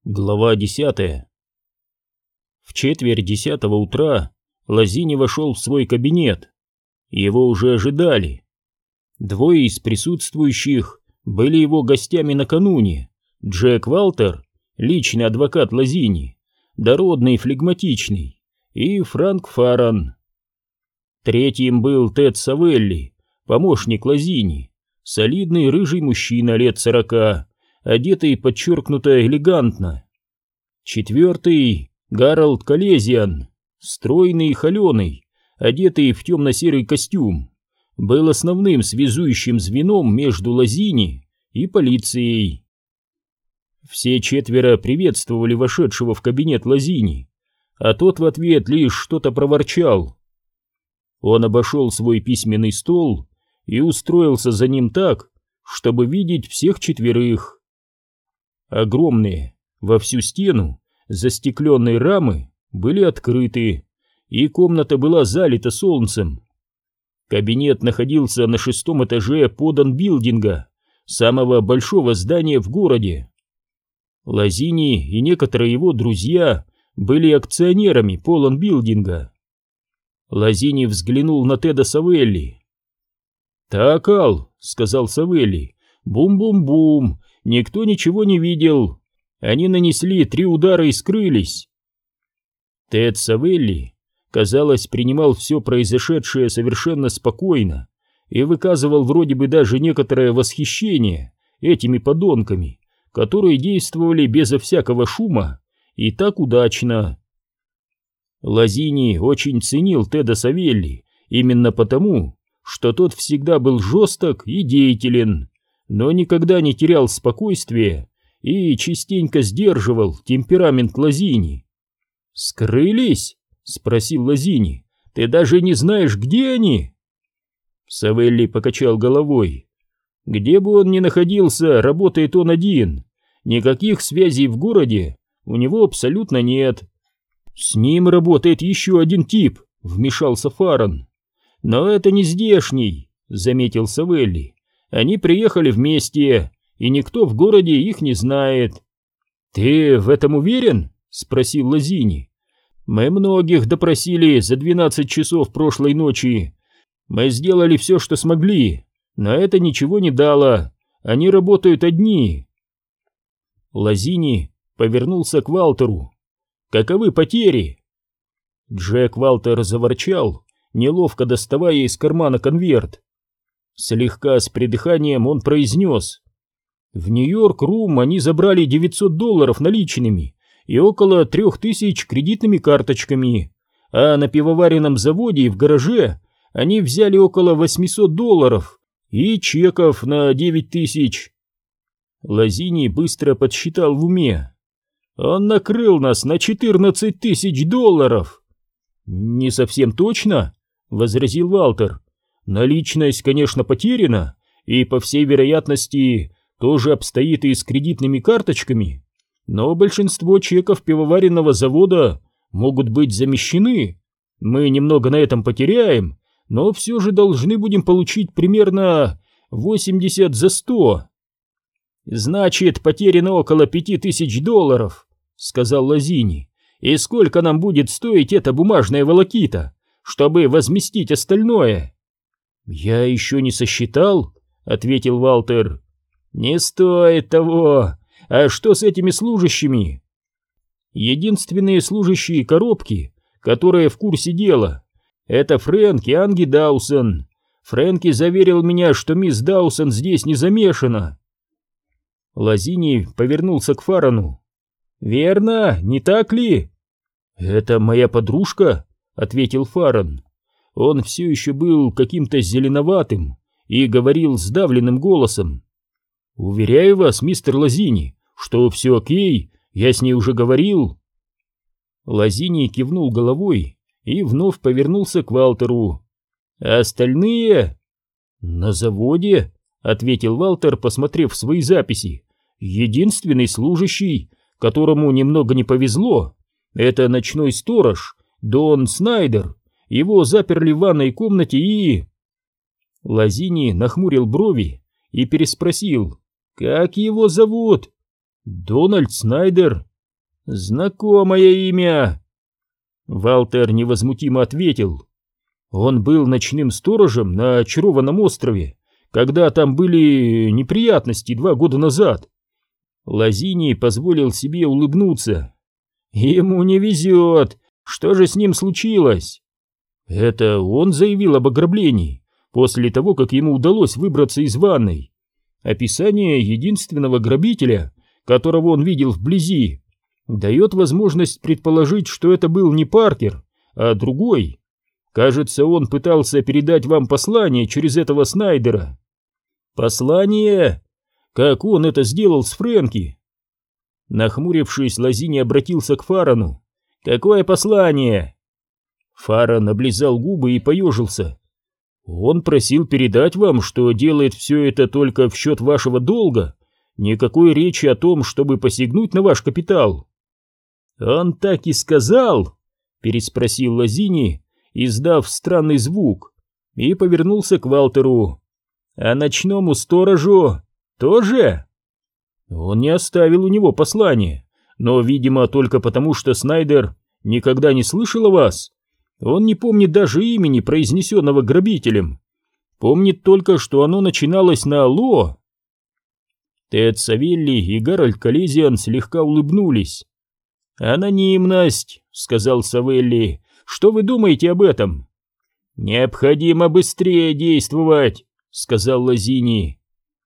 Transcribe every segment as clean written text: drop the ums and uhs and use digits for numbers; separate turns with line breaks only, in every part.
Глава 10. В 9:45 утра Лазини вошел в свой кабинет. Его уже ожидали. Двое из присутствующих были его гостями накануне: Джек Валтер, личный адвокат Лазини, дородный и флегматичный, и Франк Фарран. Третьим был Тед Савелли, помощник Лазини, солидный рыжий мужчина лет 40, одетый подчеркнуто элегантно. Четвертый — Гарольд Колезиан, стройный и холеный, одетый в темно-серый костюм, был основным связующим звеном между Лазини и полицией. Все четверо приветствовали вошедшего в кабинет Лазини, а тот в ответ лишь что-то проворчал. Он обошел свой письменный стол и устроился за ним так, чтобы видеть всех четверых. Огромные, во всю стену, застекленные рамы были открыты, и комната была залита солнцем. Кабинет находился на 6-м этаже Подан-билдинга, самого большого здания в городе. Лазини и некоторые его друзья были акционерами Полан-билдинга. Лазини взглянул на Теда Савелли. «Так, Ал», — сказал Савелли, — «бум-бум-бум, никто ничего не видел. Они нанесли 3 удара и скрылись». Тед Савелли, казалось, принимал все произошедшее совершенно спокойно и выказывал вроде бы даже некоторое восхищение этими подонками, которые действовали безо всякого шума и так удачно. Лазини очень ценил Теда Савелли именно потому, что тот всегда был жесток и деятелен, но никогда не терял спокойствия и частенько сдерживал темперамент Лазини. «Скрылись?» — спросил Лазини. «Ты даже не знаешь, где они?» Савелли покачал головой. «Где бы он ни находился, работает он один. Никаких связей в городе у него абсолютно нет». «С ним работает еще один тип», — вмешался Фарран. «Но это не здешний», — заметил Савелли. «Они приехали вместе, и никто в городе их не знает». «Ты в этом уверен?» — спросил Лазини. «Мы многих допросили за 12 часов прошлой ночи. Мы сделали все, что смогли, но это ничего не дало. Они работают одни». Лазини повернулся к Валтеру. «Каковы потери?» Джек Валтер заворчал, неловко доставая из кармана конверт. Слегка с придыханием он произнес: «В Нью-Йорк-Рум они забрали $900 наличными и около 3000 кредитными карточками, а на пивоваренном заводе и в гараже они взяли около $800 и чеков на 9000. Лазини быстро подсчитал в уме. «Он накрыл нас на $14 000. «Не совсем точно», — возразил Валтер. «Наличность, конечно, потеряна, и, по всей вероятности, тоже обстоит и с кредитными карточками, но большинство чеков пивоваренного завода могут быть замещены. Мы немного на этом потеряем, но все же должны будем получить примерно 80 за 100. «Значит, потеряно около $5000, — сказал Лазини. «И сколько нам будет стоить эта бумажная волокита, чтобы возместить остальное?» «Я еще не сосчитал», — ответил Валтер. «Не стоит того. А что с этими служащими?» «Единственные служащие коробки, которые в курсе дела, это Фрэнк и Анги Даусон. Фрэнки заверил меня, что мисс Даусон здесь не замешана». Лазини повернулся к Фаррану. «Верно, не так ли?» «Это моя подружка», — ответил Фарран. Он все еще был каким-то зеленоватым и говорил сдавленным голосом. «Уверяю вас, мистер Лазини, что все окей, я с ней уже говорил». Лазини кивнул головой и вновь повернулся к Валтеру. «А остальные?» «На заводе», — ответил Валтер, посмотрев свои записи. «Единственный служащий, которому немного не повезло, это ночной сторож Дон Снайдер. Его заперли в ванной комнате и...» Лазини нахмурил брови и переспросил: «Как его зовут?» «Дональд Снайдер», Знакомое имя. Валтер невозмутимо ответил. Он был ночным сторожем на очарованном острове, когда там были неприятности 2 года назад. Лазини позволил себе улыбнуться. Ему не везет. Что же с ним случилось? Это он заявил об ограблении после того, как ему удалось выбраться из ванной. Описание единственного грабителя, которого он видел вблизи, дает возможность предположить, что это был не Паркер, а другой. Кажется, он пытался передать вам послание через этого Снайдера. Послание? Как он это сделал с Фрэнки? Нахмурившись, Лазини обратился к Фарану. Какое послание? Фаран облизал губы и поежился. Он просил передать вам, что делает все это только в счет вашего долга. Никакой речи о том, чтобы посягнуть на ваш капитал. Он так и сказал? Переспросил Лазини, издав странный звук, и повернулся к Валтеру. А ночному сторожу тоже? Он не оставил у него послание, но, видимо, только потому, что Снайдер никогда не слышал о вас. Он не помнит даже имени, произнесенного грабителем. Помнит только, что оно начиналось на «Алло». Тед Савелли и Гарольд Коллизиан слегка улыбнулись. «Анонимность», — сказал Савелли. «Что вы думаете об этом?» «Необходимо быстрее действовать», — сказал Лазини.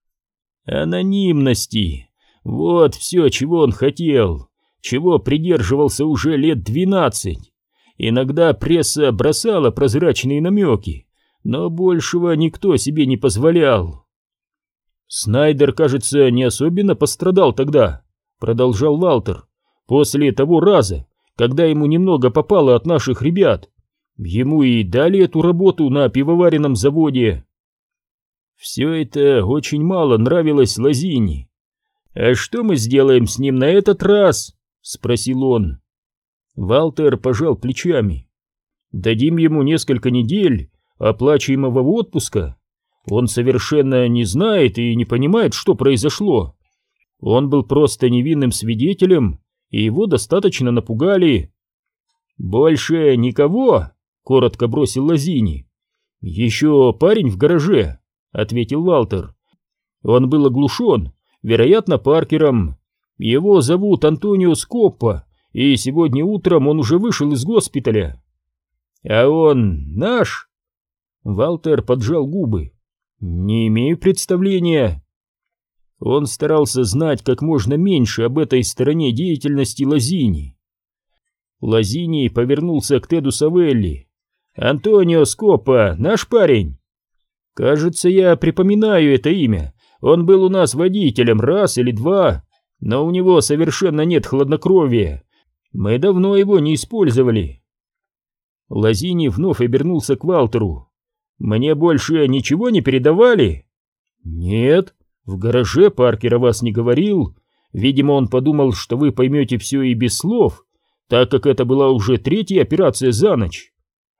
«Анонимности. Вот все, чего он хотел, чего придерживался уже лет 12. Иногда пресса бросала прозрачные намеки, но большего никто себе не позволял». «Снайдер, кажется, не особенно пострадал тогда», — продолжал Валтер, «после того раза, когда ему немного попало от наших ребят. Ему и дали эту работу на пивоваренном заводе». Все это очень мало нравилось Лазини. «А что мы сделаем с ним на этот раз?» — спросил он. Валтер пожал плечами. «Дадим ему несколько недель оплачиваемого отпуска. Он совершенно не знает и не понимает, что произошло. Он был просто невинным свидетелем, и его достаточно напугали». «Больше никого?» — коротко бросил Лазини. «Еще парень в гараже», — ответил Валтер. «Он был оглушен, вероятно, Паркером. Его зовут Антонио Скоппа, и сегодня утром он уже вышел из госпиталя». «А он наш?» Валтер поджал губы. «Не имею представления». Он старался знать как можно меньше об этой стороне деятельности Лазини. Лазини повернулся к Теду Савелли. «Антонио Скоппа, наш парень?» «Кажется, я припоминаю это имя. Он был у нас водителем раз или два, но у него совершенно нет хладнокровия. Мы давно его не использовали». Лазини вновь обернулся к Валтеру. «Мне больше ничего не передавали?» «Нет, в гараже Паркер о вас не говорил. Видимо, он подумал, что вы поймете все и без слов, так как это была уже 3-я операция за ночь».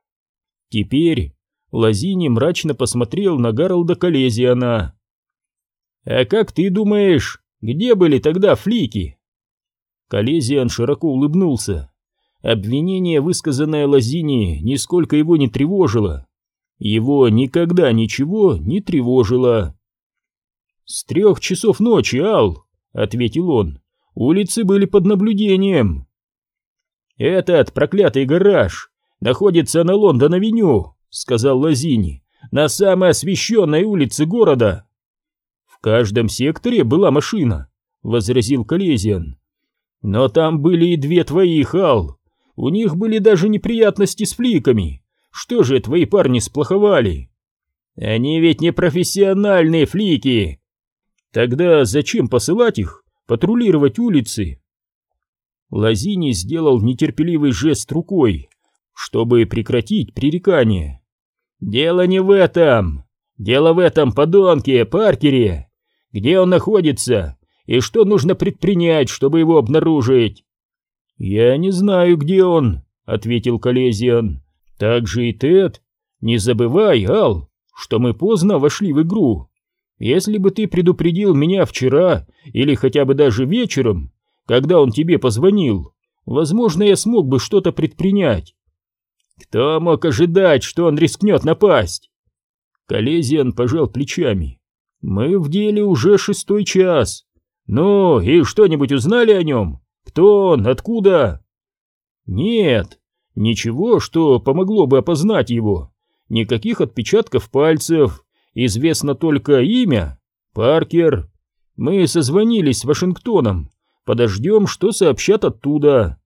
Теперь Лазини мрачно посмотрел на Гарольда Коллизиана. «А как ты думаешь, где были тогда флики?» Коллизиан широко улыбнулся. Обвинение, высказанное Лазини, нисколько его не тревожило. Его никогда ничего не тревожило. «С 3 часов ночи, Ал», — ответил он, — «улицы были под наблюдением». «Этот проклятый гараж находится на Лондон-авеню», — сказал Лазини, — «на самой освещенной улице города». «В каждом секторе была машина», — возразил Коллизиан. «Но там были и 2 твоих, Ал. У них были даже неприятности с фликами. Что же твои парни сплоховали?» «Они ведь не профессиональные флики». «Тогда зачем посылать их патрулировать улицы?» Лазини сделал нетерпеливый жест рукой, чтобы прекратить пререкание. «Дело не в этом. Дело в этом подонке Паркере. Где он находится и что нужно предпринять, чтобы его обнаружить?» «Я не знаю, где он», — ответил Коллизиан. «Так же и Тед. Не забывай, Ал, что мы поздно вошли в игру. Если бы ты предупредил меня вчера или хотя бы даже вечером, когда он тебе позвонил, возможно, я смог бы что-то предпринять. Кто мог ожидать, что он рискнет напасть? Колезиан пожал плечами. Мы в деле уже 6-й час. Ну, и что-нибудь узнали о нем? Кто он? Откуда? Нет, ничего, что помогло бы опознать его. Никаких отпечатков пальцев. Известно только имя — Паркер. Мы созвонились с Вашингтоном. Подождем, что сообщат оттуда.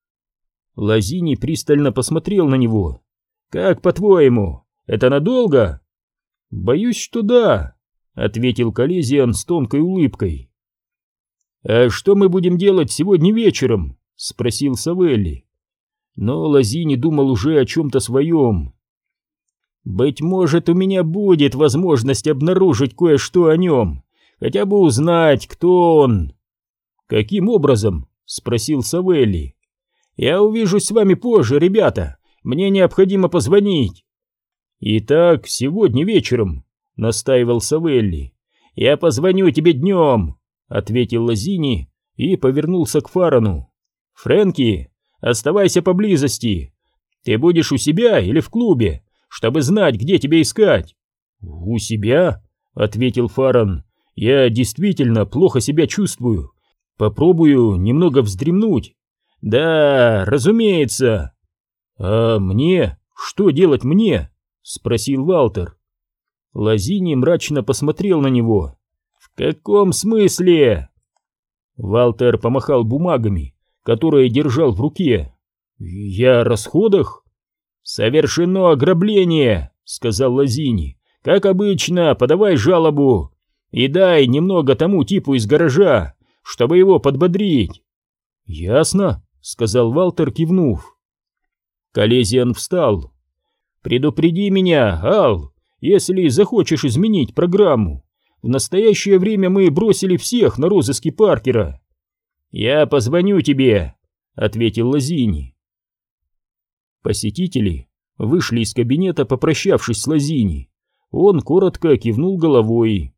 Лазини пристально посмотрел на него. Как по-твоему, это надолго? Боюсь, что да, ответил Колезиан с тонкой улыбкой. А что мы будем делать сегодня вечером? Спросил Савелли. Но Лазини думал уже о чем-то своем. Быть может, у меня будет возможность обнаружить кое-что о нем, хотя бы узнать, кто он. Каким образом? Спросил Савелли. Я увижусь с вами позже, ребята. Мне необходимо позвонить. Итак, сегодня вечером, настаивал Савелли. Я позвоню тебе днем, ответил Лазини и повернулся к Фарану. Фрэнки, оставайся поблизости. Ты будешь у себя или в клубе, чтобы знать, где тебя искать? У себя, ответил Фаран. Я действительно плохо себя чувствую. Попробую немного вздремнуть. Да, разумеется. А мне? Что делать мне? Спросил Валтер. Лазини мрачно посмотрел на него. В каком смысле? Валтер помахал бумагами, которые держал в руке. Я о расходах? Совершено ограбление, сказал Лазини. Как обычно, подавай жалобу и дай немного тому типу из гаража, чтобы его подбодрить. Ясно, сказал Валтер, кивнув. Колезиан встал. Предупреди меня, Ал, если захочешь изменить программу. В настоящее время мы бросили всех на розыски Паркера. Я позвоню тебе, ответил Лазини. Посетители вышли из кабинета, попрощавшись с Лазини. Он коротко кивнул головой.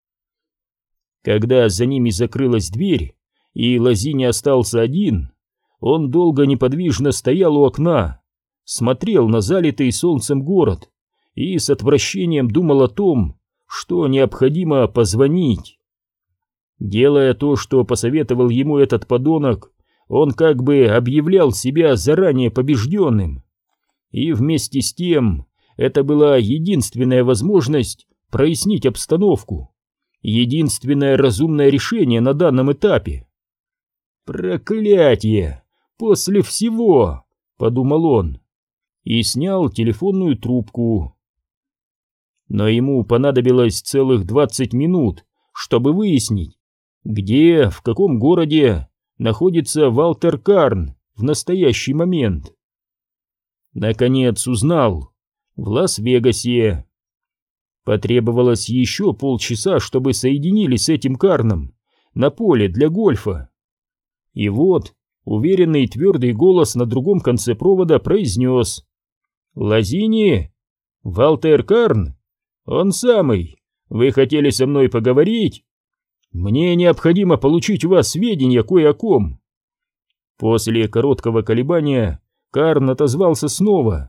Когда за ними закрылась дверь, и Лазини остался один, он долго неподвижно стоял у окна, смотрел на залитый солнцем город и с отвращением думал о том, что необходимо позвонить. Делая то, что посоветовал ему этот подонок, он как бы объявлял себя заранее побежденным. И вместе с тем это была единственная возможность прояснить обстановку, единственное разумное решение на данном этапе. «Проклятье! После всего!» — подумал он и снял телефонную трубку. Но ему понадобилось целых 20 минут, чтобы выяснить, где, в каком городе находится Валтер Карн в настоящий момент. Наконец узнал: в Лас-Вегасе. Потребовалось еще полчаса, чтобы соединились с этим Карном на поле для гольфа. И вот уверенный и твердый голос на другом конце провода произнес: «Лазини? Валтер Карн? Он самый. Вы хотели со мной поговорить? Мне необходимо получить у вас сведения кое о ком». После короткого колебания Карн отозвался снова.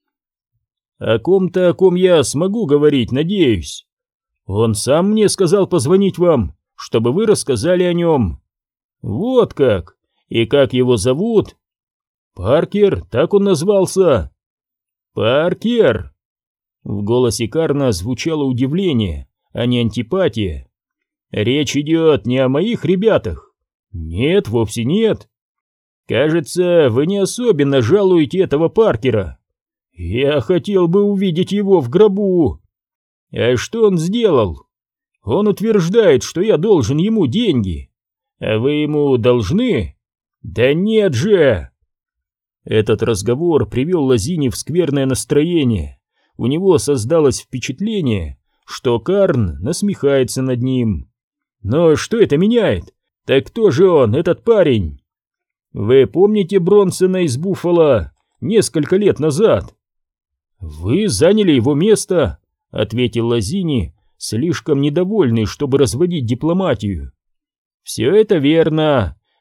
«О ком-то, о ком я смогу говорить, надеюсь. Он сам мне сказал позвонить вам, чтобы вы рассказали о нем». «Вот как? И как его зовут?» «Паркер, так он назвался». «Паркер?» В голосе Карна звучало удивление, а не антипатия. «Речь идет не о моих ребятах?» «Нет, вовсе нет. Кажется, вы не особенно жалуете этого Паркера. Я хотел бы увидеть его в гробу. А что он сделал? Он утверждает, что я должен ему деньги. А вы ему должны? Да нет же!» Этот разговор привел Лазини в скверное настроение. У него создалось впечатление, что Карн насмехается над ним. Но что это меняет? Так кто же он, этот парень? Вы помните Бронсона из Буффало несколько лет назад? Вы заняли его место, ответил Лазини, слишком недовольный, чтобы разводить дипломатию. Все это верно,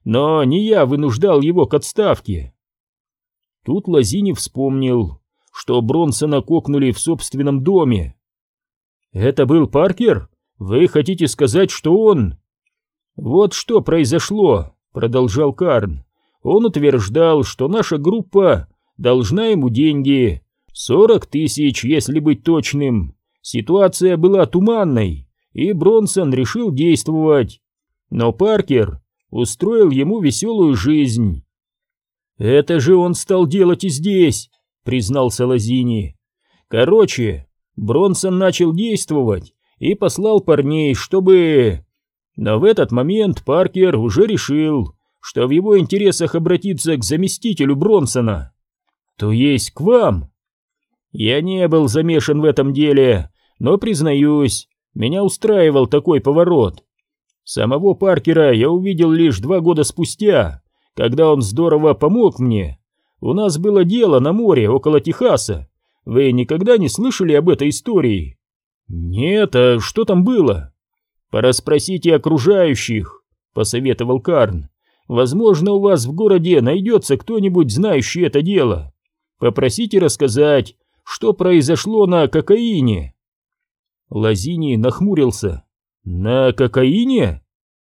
но не я вынуждал его к отставке. Тут Лазини вспомнил, что Бронсона кокнули в собственном доме. «Это был Паркер? Вы хотите сказать, что он...» «Вот что произошло», — продолжал Карн. «Он утверждал, что наша группа должна ему деньги, 40 тысяч, если быть точным. Ситуация была туманной, и Бронсон решил действовать. Но Паркер устроил ему веселую жизнь». «Это же он стал делать и здесь», — признался Лазини. «Короче, Бронсон начал действовать и послал парней, чтобы...» Но в этот момент Паркер уже решил, что в его интересах обратиться к заместителю Бронсона, то есть к вам. Я не был замешан в этом деле, но, признаюсь, меня устраивал такой поворот. Самого Паркера я увидел лишь 2 года спустя, когда он здорово помог мне. У нас было дело на море около Техаса. Вы никогда не слышали об этой истории? Нет, а что там было? Порасспросите окружающих, посоветовал Карн. Возможно, у вас в городе найдется кто-нибудь, знающий это дело. Попросите рассказать, что произошло на кокаине. Лазини нахмурился. На кокаине?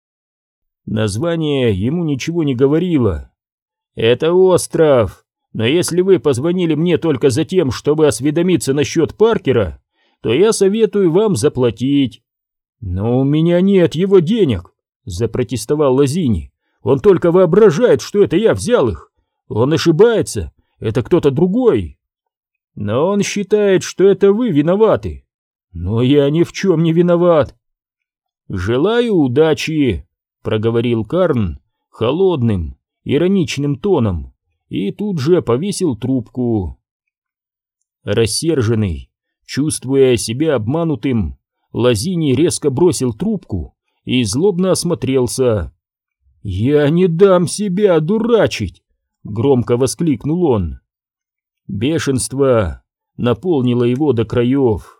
Название ему ничего не говорило. Это остров, но если вы позвонили мне только за тем, чтобы осведомиться насчет Паркера, то я советую вам заплатить. «Но у меня нет его денег», — запротестовал Лазини. «Он только воображает, что это я взял их. Он ошибается, это кто-то другой. Но он считает, что это вы виноваты. Но я ни в чем не виноват». «Желаю удачи», — проговорил Карн холодным, ироничным тоном и тут же повесил трубку. Рассерженный, чувствуя себя обманутым, Лазини резко бросил трубку и злобно осмотрелся. «Я не дам себя дурачить!» — громко воскликнул он. Бешенство наполнило его до краев.